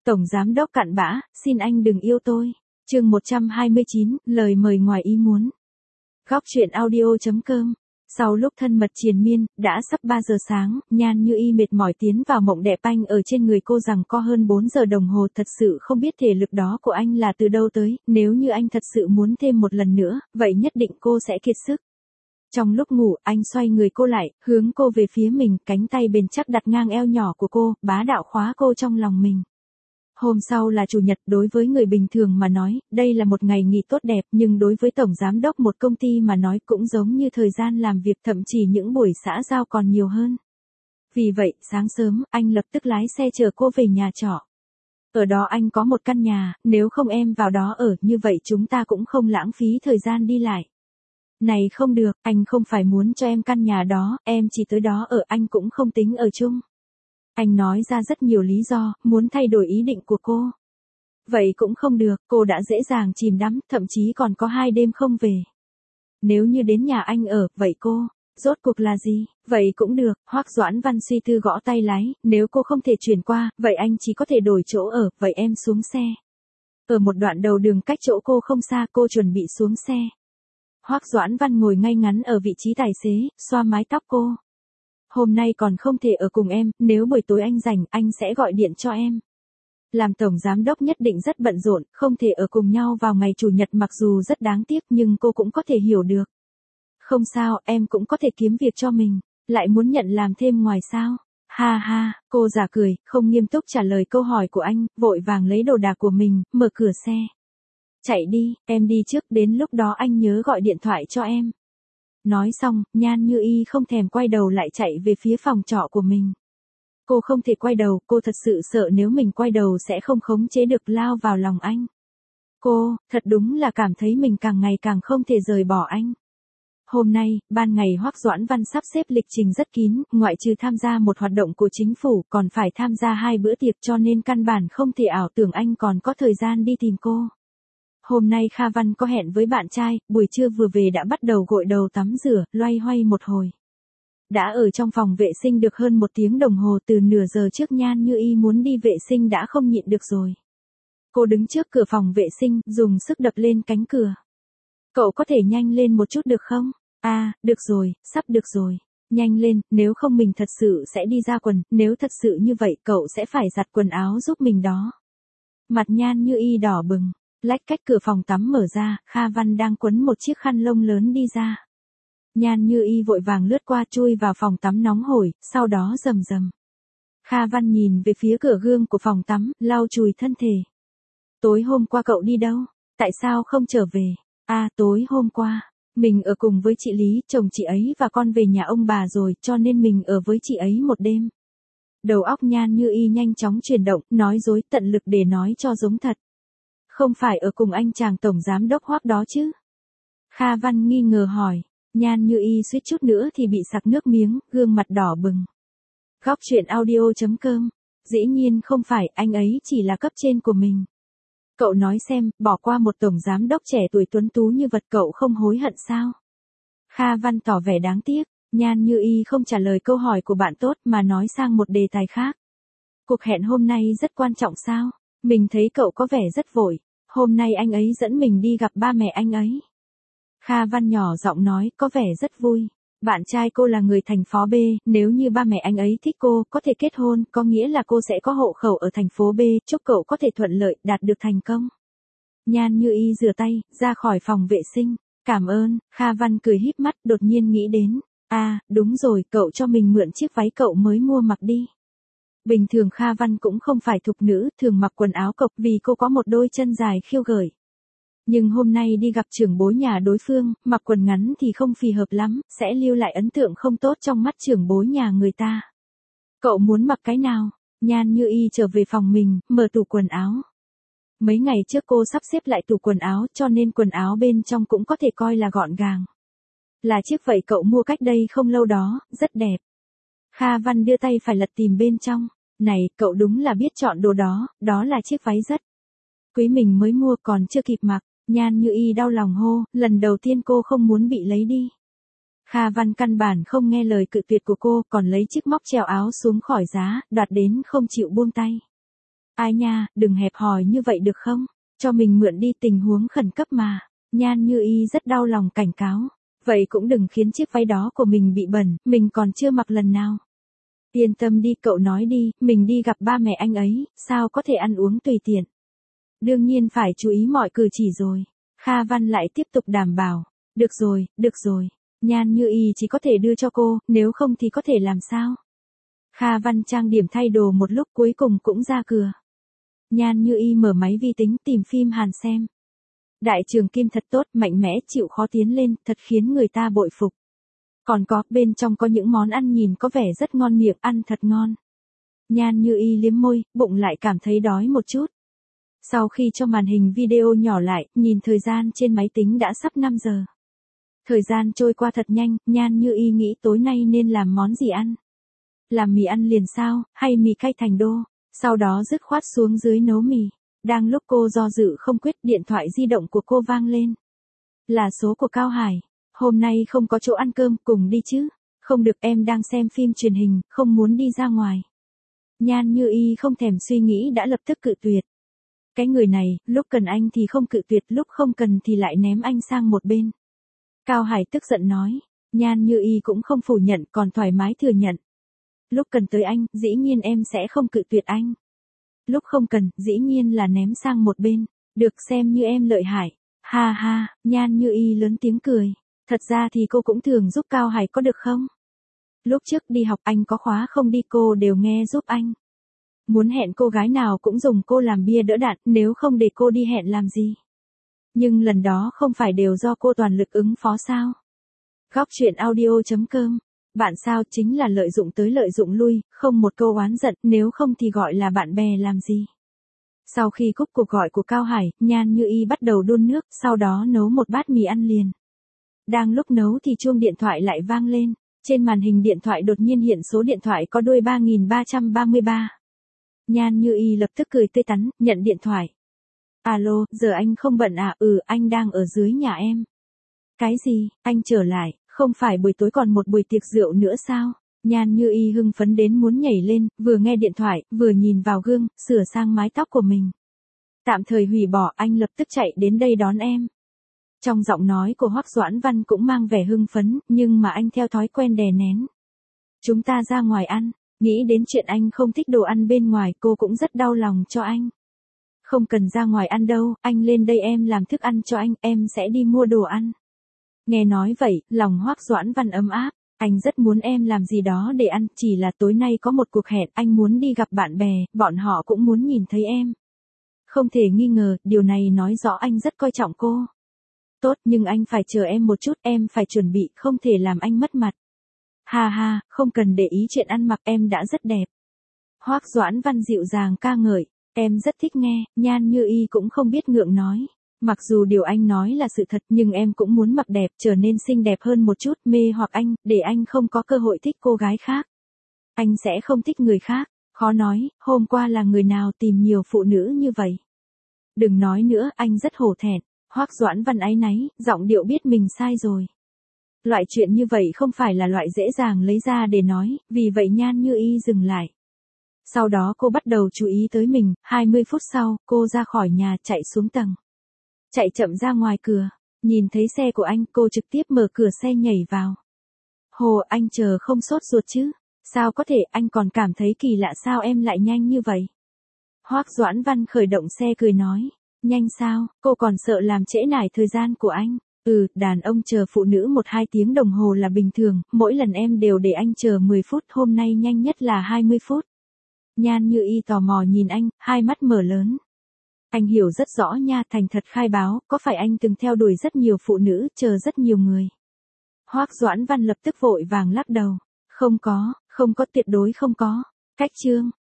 Tổng giám đốc cặn bã, xin anh đừng yêu tôi. Chương 129, lời mời ngoài ý muốn. Góc truyện audio.com. Sau lúc thân mật triền miên, đã sắp 3 giờ sáng, Nhan Như Y mệt mỏi tiến vào mộng đẹp anh ở trên người cô rằng có hơn 4 giờ đồng hồ, thật sự không biết thể lực đó của anh là từ đâu tới, nếu như anh thật sự muốn thêm một lần nữa, vậy nhất định cô sẽ kiệt sức. Trong lúc ngủ, anh xoay người cô lại, hướng cô về phía mình, cánh tay bền chắc đặt ngang eo nhỏ của cô, bá đạo khóa cô trong lòng mình. Hôm sau là chủ nhật, đối với người bình thường mà nói, đây là một ngày nghỉ tốt đẹp, nhưng đối với tổng giám đốc một công ty mà nói cũng giống như thời gian làm việc, thậm chí những buổi xã giao còn nhiều hơn. Vì vậy, sáng sớm, anh lập tức lái xe chở cô về nhà trọ. Ở đó anh có một căn nhà, nếu không em vào đó ở, như vậy chúng ta cũng không lãng phí thời gian đi lại. Này không được, anh không phải muốn cho em căn nhà đó, em chỉ tới đó ở, anh cũng không tính ở chung. Anh nói ra rất nhiều lý do, muốn thay đổi ý định của cô. Vậy cũng không được, cô đã dễ dàng chìm đắm, thậm chí còn có 2 đêm không về. Nếu như đến nhà anh ở, vậy cô, rốt cuộc là gì? Vậy cũng được, Hoắc Doãn Văn suy tư gõ tay lái, nếu cô không thể chuyển qua, vậy anh chỉ có thể đổi chỗ ở, vậy em xuống xe. Ở một đoạn đầu đường cách chỗ cô không xa, cô chuẩn bị xuống xe. Hoắc Doãn Văn ngồi ngay ngắn ở vị trí tài xế, xoa mái tóc cô. Hôm nay còn không thể ở cùng em, nếu buổi tối anh rảnh, anh sẽ gọi điện cho em. Làm tổng giám đốc nhất định rất bận rộn, không thể ở cùng nhau vào ngày chủ nhật mặc dù rất đáng tiếc nhưng cô cũng có thể hiểu được. Không sao, em cũng có thể kiếm việc cho mình, lại muốn nhận làm thêm ngoài sao? Ha ha, cô giả cười, không nghiêm túc trả lời câu hỏi của anh, vội vàng lấy đồ đạc của mình, mở cửa xe. Chạy đi, em đi trước, đến lúc đó anh nhớ gọi điện thoại cho em. Nói xong, Nhan Như Y không thèm quay đầu lại chạy về phía phòng trọ của mình. Cô không thể quay đầu, cô thật sự sợ nếu mình quay đầu sẽ không khống chế được lao vào lòng anh. Cô, thật đúng là cảm thấy mình càng ngày càng không thể rời bỏ anh. Hôm nay, ban ngày Hoắc Doãn Văn sắp xếp lịch trình rất kín, ngoại trừ tham gia một hoạt động của chính phủ, còn phải tham gia 2 bữa tiệc cho nên căn bản không thể ảo tưởng anh còn có thời gian đi tìm cô. Hôm nay Kha Văn có hẹn với bạn trai, buổi trưa vừa về đã bắt đầu gội đầu tắm rửa, loay hoay một hồi. Đã ở trong phòng vệ sinh được hơn 1 tiếng đồng hồ, từ nửa giờ trước Nhan Như Y muốn đi vệ sinh đã không nhịn được rồi. Cô đứng trước cửa phòng vệ sinh, dùng sức đập lên cánh cửa. Cậu có thể nhanh lên một chút được không? À, được rồi, sắp được rồi. Nhanh lên, nếu không mình thật sự sẽ đi ra quần, nếu thật sự như vậy cậu sẽ phải giặt quần áo giúp mình đó. Mặt Nhan Như Y đỏ bừng. Lách cách cửa phòng tắm mở ra, Kha Văn đang quấn một chiếc khăn lông lớn đi ra. Nhan Như Y vội vàng lướt qua chui vào phòng tắm nóng hổi, sau đó rầm rầm. Kha Văn nhìn về phía cửa gương của phòng tắm, lau chùi thân thể. Tối hôm qua cậu đi đâu? Tại sao không trở về? À, tối hôm qua, mình ở cùng với chị Lý, chồng chị ấy và con về nhà ông bà rồi, cho nên mình ở với chị ấy một đêm. Đầu óc Nhan Như Y nhanh chóng chuyển động, nói dối tận lực để nói cho giống thật. Không phải ở cùng anh chàng tổng giám đốc Hoắc đó chứ? Kha Văn nghi ngờ hỏi. Nhan Như Y suýt chút nữa thì bị sặc nước miếng, gương mặt đỏ bừng. Góc truyện audio.com. Dĩ nhiên không phải, anh ấy chỉ là cấp trên của mình. Cậu nói xem, bỏ qua một tổng giám đốc trẻ tuổi tuấn tú như vật cậu không hối hận sao? Kha Văn tỏ vẻ đáng tiếc. Nhan Như Y không trả lời câu hỏi của bạn tốt mà nói sang một đề tài khác. Cuộc hẹn hôm nay rất quan trọng sao? Mình thấy cậu có vẻ rất vội. Hôm nay anh ấy dẫn mình đi gặp ba mẹ anh ấy. Kha Văn nhỏ giọng nói, có vẻ rất vui. Bạn trai cô là người thành phố B, nếu như ba mẹ anh ấy thích cô, có thể kết hôn, có nghĩa là cô sẽ có hộ khẩu ở thành phố B, chúc cậu có thể thuận lợi, đạt được thành công. Nhan Như Y rửa tay, ra khỏi phòng vệ sinh. Cảm ơn, Kha Văn cười híp mắt, đột nhiên nghĩ đến. À, đúng rồi, cậu cho mình mượn chiếc váy cậu mới mua mặc đi. Bình thường Kha Văn cũng không phải thục nữ, thường mặc quần áo cộc vì cô có một đôi chân dài khiêu gợi. Nhưng hôm nay đi gặp trưởng bối nhà đối phương, mặc quần ngắn thì không phì hợp lắm, sẽ lưu lại ấn tượng không tốt trong mắt trưởng bối nhà người ta. Cậu muốn mặc cái nào? Nhan Như Y trở về phòng mình, mở tủ quần áo. Mấy ngày trước cô sắp xếp lại tủ quần áo cho nên quần áo bên trong cũng có thể coi là gọn gàng. Là chiếc vậy cậu mua cách đây không lâu đó, rất đẹp. Kha Văn đưa tay phải lật tìm bên trong. Này, cậu đúng là biết chọn đồ đó, đó là chiếc váy rất quý mình mới mua còn chưa kịp mặc. Nhan Như Y đau lòng hô, lần đầu tiên cô không muốn bị lấy đi. Kha Văn căn bản không nghe lời cự tuyệt của cô, còn lấy chiếc móc treo áo xuống khỏi giá, đoạt đến không chịu buông tay. Ai nha, đừng hẹp hòi như vậy được không? Cho mình mượn đi, tình huống khẩn cấp mà. Nhan Như Y rất đau lòng cảnh cáo. Vậy cũng đừng khiến chiếc váy đó của mình bị bẩn, mình còn chưa mặc lần nào. Yên tâm đi, cậu nói đi, mình đi gặp ba mẹ anh ấy, sao có thể ăn uống tùy tiện. Đương nhiên phải chú ý mọi cử chỉ rồi. Kha Văn lại tiếp tục đảm bảo. Được rồi. Nhan Như Y chỉ có thể đưa cho cô, nếu không thì có thể làm sao? Kha Văn trang điểm thay đồ một lúc cuối cùng cũng ra cửa. Nhan Như Y mở máy vi tính tìm phim Hàn xem. Đại Trường Kim thật tốt, mạnh mẽ, chịu khó tiến lên, thật khiến người ta bội phục. Còn có, bên trong có những món ăn nhìn có vẻ rất ngon miệng, ăn thật ngon. Nhan Như Y liếm môi, bụng lại cảm thấy đói một chút. Sau khi cho màn hình video nhỏ lại, nhìn thời gian trên máy tính đã sắp 5 giờ. Thời gian trôi qua thật nhanh, Nhan Như Y nghĩ tối nay nên làm món gì ăn. Làm mì ăn liền sao, hay mì cay thành đô, sau đó dứt khoát xuống dưới nấu mì. Đang lúc cô do dự không quyết, điện thoại di động của cô vang lên. Là số của Cao Hải. Hôm nay không có chỗ ăn cơm, cùng đi chứ. Không được, em đang xem phim truyền hình, không muốn đi ra ngoài. Nhan Như Y không thèm suy nghĩ đã lập tức cự tuyệt. Cái người này, lúc cần anh thì không cự tuyệt, lúc không cần thì lại ném anh sang một bên. Cao Hải tức giận nói. Nhan Như Y cũng không phủ nhận, còn thoải mái thừa nhận. Lúc cần tới anh, dĩ nhiên em sẽ không cự tuyệt anh. Lúc không cần, dĩ nhiên là ném sang một bên. Được, xem như em lợi hại. Ha ha, Nhan Như Y lớn tiếng cười. Thật ra thì cô cũng thường giúp Cao Hải có được không? Lúc trước đi học anh có khóa không đi cô đều nghe giúp anh. Muốn hẹn cô gái nào cũng dùng cô làm bia đỡ đạn, nếu không để cô đi hẹn làm gì. Nhưng lần đó không phải đều do cô toàn lực ứng phó sao? Góc truyện audio.com. Bạn sao chính là lợi dụng tới lợi dụng lui, không một câu oán giận, nếu không thì gọi là bạn bè làm gì. Sau khi cúp cuộc gọi của Cao Hải, Nhan Như Y bắt đầu đun nước, sau đó nấu một bát mì ăn liền. Đang lúc nấu thì chuông điện thoại lại vang lên. Trên màn hình điện thoại đột nhiên hiện số điện thoại có đuôi 3333. Nhan Như Y lập tức cười tươi tắn, nhận điện thoại. Alo, giờ anh không bận à? Anh đang ở dưới nhà em. Cái gì, anh trở lại, không phải buổi tối còn một buổi tiệc rượu nữa sao? Nhan Như Y hưng phấn đến muốn nhảy lên, vừa nghe điện thoại, vừa nhìn vào gương, sửa sang mái tóc của mình. Tạm thời hủy bỏ, anh lập tức chạy đến đây đón em. Trong giọng nói của Hoắc Doãn Văn cũng mang vẻ hưng phấn, nhưng mà anh theo thói quen đè nén. Chúng ta ra ngoài ăn, nghĩ đến chuyện anh không thích đồ ăn bên ngoài, cô cũng rất đau lòng cho anh. Không cần ra ngoài ăn đâu, anh lên đây em làm thức ăn cho anh, em sẽ đi mua đồ ăn. Nghe nói vậy, lòng Hoắc Doãn Văn ấm áp, anh rất muốn em làm gì đó để ăn, chỉ là tối nay có một cuộc hẹn, anh muốn đi gặp bạn bè, bọn họ cũng muốn nhìn thấy em. Không thể nghi ngờ, điều này nói rõ anh rất coi trọng cô. Tốt, nhưng anh phải chờ em một chút, em phải chuẩn bị, không thể làm anh mất mặt. Ha ha, không cần để ý chuyện ăn mặc, em đã rất đẹp. Hoắc Doãn Văn dịu dàng ca ngợi, em rất thích nghe. Nhan Như Y cũng không biết ngượng nói. Mặc dù điều anh nói là sự thật, nhưng em cũng muốn mặc đẹp, trở nên xinh đẹp hơn một chút, mê hoặc anh, để anh không có cơ hội thích cô gái khác. Anh sẽ không thích người khác. Khó nói, hôm qua là người nào tìm nhiều phụ nữ như vậy. Đừng nói nữa, anh rất hổ thẹn. Hoắc Doãn Văn áy náy, giọng điệu biết mình sai rồi. Loại chuyện như vậy không phải là loại dễ dàng lấy ra để nói, vì vậy Nhan Như Y dừng lại. Sau đó cô bắt đầu chú ý tới mình, 20 phút sau, cô ra khỏi nhà chạy xuống tầng. Chạy chậm ra ngoài cửa, nhìn thấy xe của anh, cô trực tiếp mở cửa xe nhảy vào. Hồ, anh chờ không sốt ruột chứ? Sao có thể, anh còn cảm thấy kỳ lạ sao em lại nhanh như vậy? Hoắc Doãn Văn khởi động xe cười nói. Nhanh sao, cô còn sợ làm trễ nải thời gian của anh. Đàn ông chờ phụ nữ 1-2 tiếng đồng hồ là bình thường, mỗi lần em đều để anh chờ 10 phút, hôm nay nhanh nhất là 20 phút. Nhan Như Y tò mò nhìn anh, hai mắt mở lớn. Anh hiểu rất rõ nha, thành thật khai báo, có phải anh từng theo đuổi rất nhiều phụ nữ, chờ rất nhiều người? Hoắc Doãn Văn lập tức vội vàng lắc đầu. Không có, tuyệt đối không có. Cách chương.